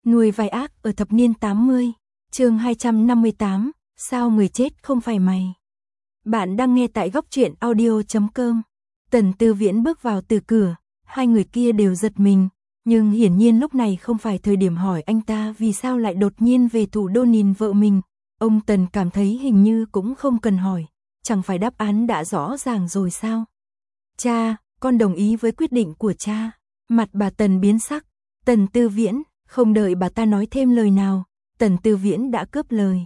Nuôi vai ác ở thập niên 80, chương 258, sao người chết không phải mày. Bạn đang nghe tại góc truyện audio.com. Tần Tư Viễn bước vào từ cửa, hai người kia đều giật mình, nhưng hiển nhiên lúc này không phải thời điểm hỏi anh ta vì sao lại đột nhiên về thủ đô nhìn vợ mình. Ông Tần cảm thấy hình như cũng không cần hỏi, chẳng phải đáp án đã rõ ràng rồi sao? Cha, con đồng ý với quyết định của cha. Mặt bà Tần biến sắc. Tần Tư Viễn, không đợi bà ta nói thêm lời nào, Tần Tư Viễn đã cướp lời.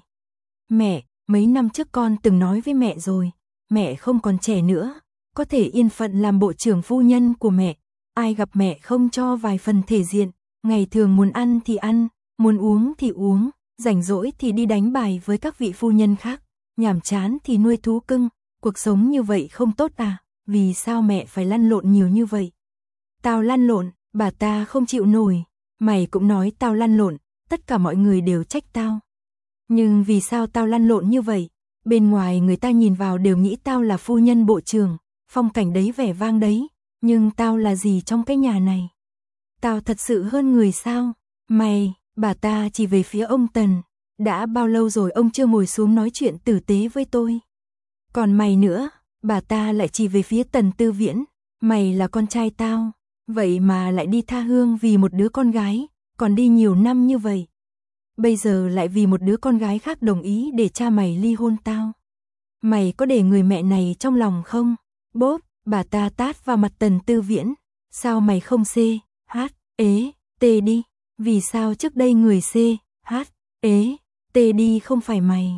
Mẹ, mấy năm trước con từng nói với mẹ rồi, mẹ không còn trẻ nữa, có thể yên phận làm bộ trưởng phu nhân của mẹ. Ai gặp mẹ không cho vài phần thể diện, ngày thường muốn ăn thì ăn, muốn uống thì uống, rảnh rỗi thì đi đánh bài với các vị phu nhân khác, nhàm chán thì nuôi thú cưng, cuộc sống như vậy không tốt à, vì sao mẹ phải lăn lộn nhiều như vậy? Tao lăn lộn, bà ta không chịu nổi, mày cũng nói tao lăn lộn, tất cả mọi người đều trách tao. Nhưng vì sao tao lăn lộn như vậy? Bên ngoài người ta nhìn vào đều nghĩ tao là phu nhân bộ trưởng, phong cảnh đấy vẻ vang đấy, nhưng tao là gì trong cái nhà này? Tao thật sự hơn người sao? Mày, bà ta chỉ về phía ông Tần, đã bao lâu rồi ông chưa ngồi xuống nói chuyện tử tế với tôi? Còn mày nữa, bà ta lại chỉ về phía Tần Tư Viễn, mày là con trai tao, vậy mà lại đi tha hương vì một đứa con gái, còn đi nhiều năm như vậy. Bây giờ lại vì một đứa con gái khác đồng ý để cha mày ly hôn tao. Mày có để người mẹ này trong lòng không? Bốp, bà ta tát vào mặt Tần Tư Viễn. Sao mày không C, H, ế, T đi? Vì sao trước đây người C, H, ế, T đi không phải mày?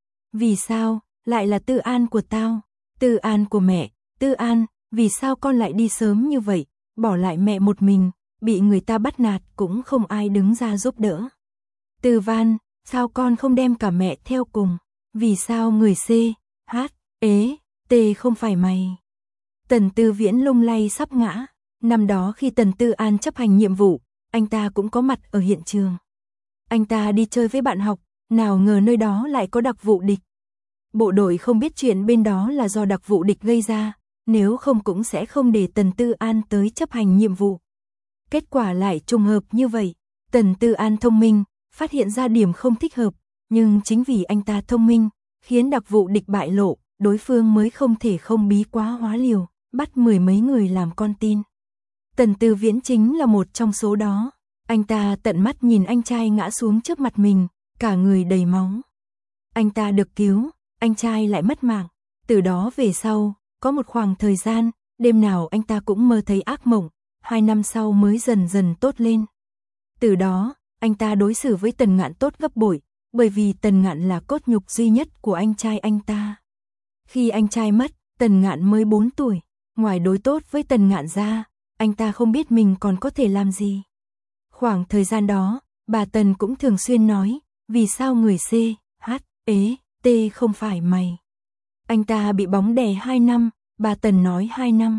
Vì sao, lại là Tư An của tao? Tư An của mẹ, Tư An, vì sao con lại đi sớm như vậy? Bỏ lại mẹ một mình, bị người ta bắt nạt cũng không ai đứng ra giúp đỡ. Tư Văn, sao con không đem cả mẹ theo cùng? Vì sao người C, H, ế, T không phải mày? Tần Tư Viễn lung lay sắp ngã. Năm đó khi Tần Tư An chấp hành nhiệm vụ, anh ta cũng có mặt ở hiện trường. Anh ta đi chơi với bạn học, nào ngờ nơi đó lại có đặc vụ địch. Bộ đội không biết chuyện bên đó là do đặc vụ địch gây ra, nếu không cũng sẽ không để Tần Tư An tới chấp hành nhiệm vụ. Kết quả lại trùng hợp như vậy. Tần Tư An thông minh, phát hiện ra điểm không thích hợp, nhưng chính vì anh ta thông minh, khiến đặc vụ địch bại lộ, đối phương mới không thể không bí quá hóa liều, bắt mười mấy người làm con tin. Tần Tư Viễn chính là một trong số đó. Anh ta tận mắt nhìn anh trai ngã xuống trước mặt mình, cả người đầy máu. Anh ta được cứu, anh trai lại mất mạng. Từ đó về sau, có một khoảng thời gian, đêm nào anh ta cũng mơ thấy ác mộng, 2 năm sau mới dần dần tốt lên. Từ đó, anh ta đối xử với Tần Ngạn tốt gấp bội, bởi vì Tần Ngạn là cốt nhục duy nhất của anh trai anh ta. Khi anh trai mất, Tần Ngạn mới 4 tuổi, ngoài đối tốt với Tần Ngạn ra, anh ta không biết mình còn có thể làm gì. Khoảng thời gian đó, bà Tần cũng thường xuyên nói, vì sao người C, H, ế, T không phải mày. Anh ta bị bóng đè 2 năm, bà Tần nói 2 năm.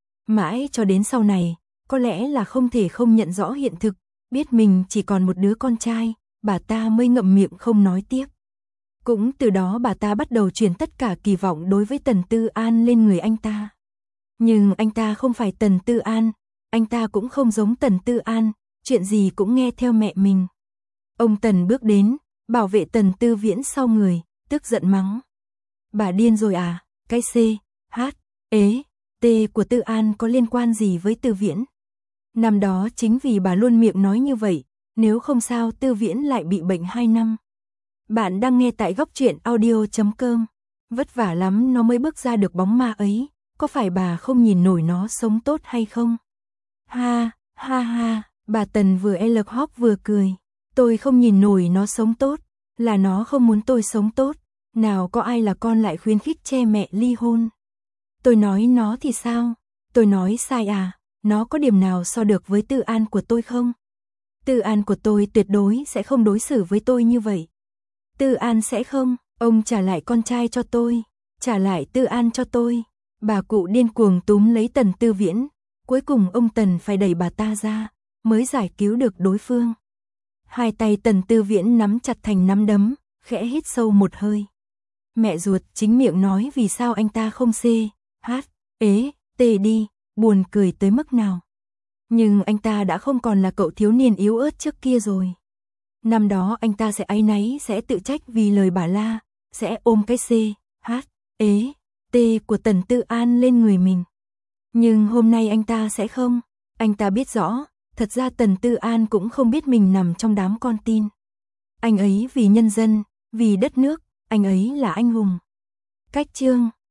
Mãi cho đến sau này, có lẽ là không thể không nhận rõ hiện thực, biết mình chỉ còn một đứa con trai, bà ta mới ngậm miệng không nói tiếp. Cũng từ đó bà ta bắt đầu chuyển tất cả kỳ vọng đối với Tần Tư An lên người anh ta. Nhưng anh ta không phải Tần Tư An, anh ta cũng không giống Tần Tư An, chuyện gì cũng nghe theo mẹ mình. Ông Tần bước đến, bảo vệ Tần Tư Viễn sau người, tức giận mắng. Bà điên rồi à, cái C, H, ế, T của Tư An có liên quan gì với Tư Viễn? Năm đó chính vì bà luôn miệng nói như vậy, nếu không sao Tư Viễn lại bị bệnh 2 năm. Bạn đang nghe tại góc truyện audio.com. Vất vả lắm nó mới bước ra được bóng ma ấy, có phải bà không nhìn nổi nó sống tốt hay không? Ha, ha ha, bà Tần vừa lật hóc vừa cười. Tôi không nhìn nổi nó sống tốt, là nó không muốn tôi sống tốt. Nào có ai là con lại khuyến khích che mẹ ly hôn. Tôi nói nó thì sao? Tôi nói sai à? Nó có điểm nào so được với Tư An của tôi không? Tư An của tôi tuyệt đối sẽ không đối xử với tôi như vậy. Tư An sẽ không, ông trả lại con trai cho tôi, trả lại Tư An cho tôi. Bà cụ điên cuồng túm lấy Tần Tư Viễn, cuối cùng ông Tần phải đẩy bà ta ra, mới giải cứu được đối phương. Hai tay Tần Tư Viễn nắm chặt thành nắm đấm, khẽ hít sâu một hơi. Mẹ ruột chính miệng nói vì sao anh ta không C, H, ế, T đi, buồn cười tới mức nào. Nhưng anh ta đã không còn là cậu thiếu niên yếu ớt trước kia rồi. Năm đó anh ta sẽ áy náy, sẽ tự trách vì lời bà la, sẽ ôm cái CHT của Tần Tư An lên người mình. Nhưng hôm nay anh ta sẽ không. Anh ta biết rõ, thật ra Tần Tư An cũng không biết mình nằm trong đám con tin. Anh ấy vì nhân dân, vì đất nước, anh ấy là anh hùng. Cách chương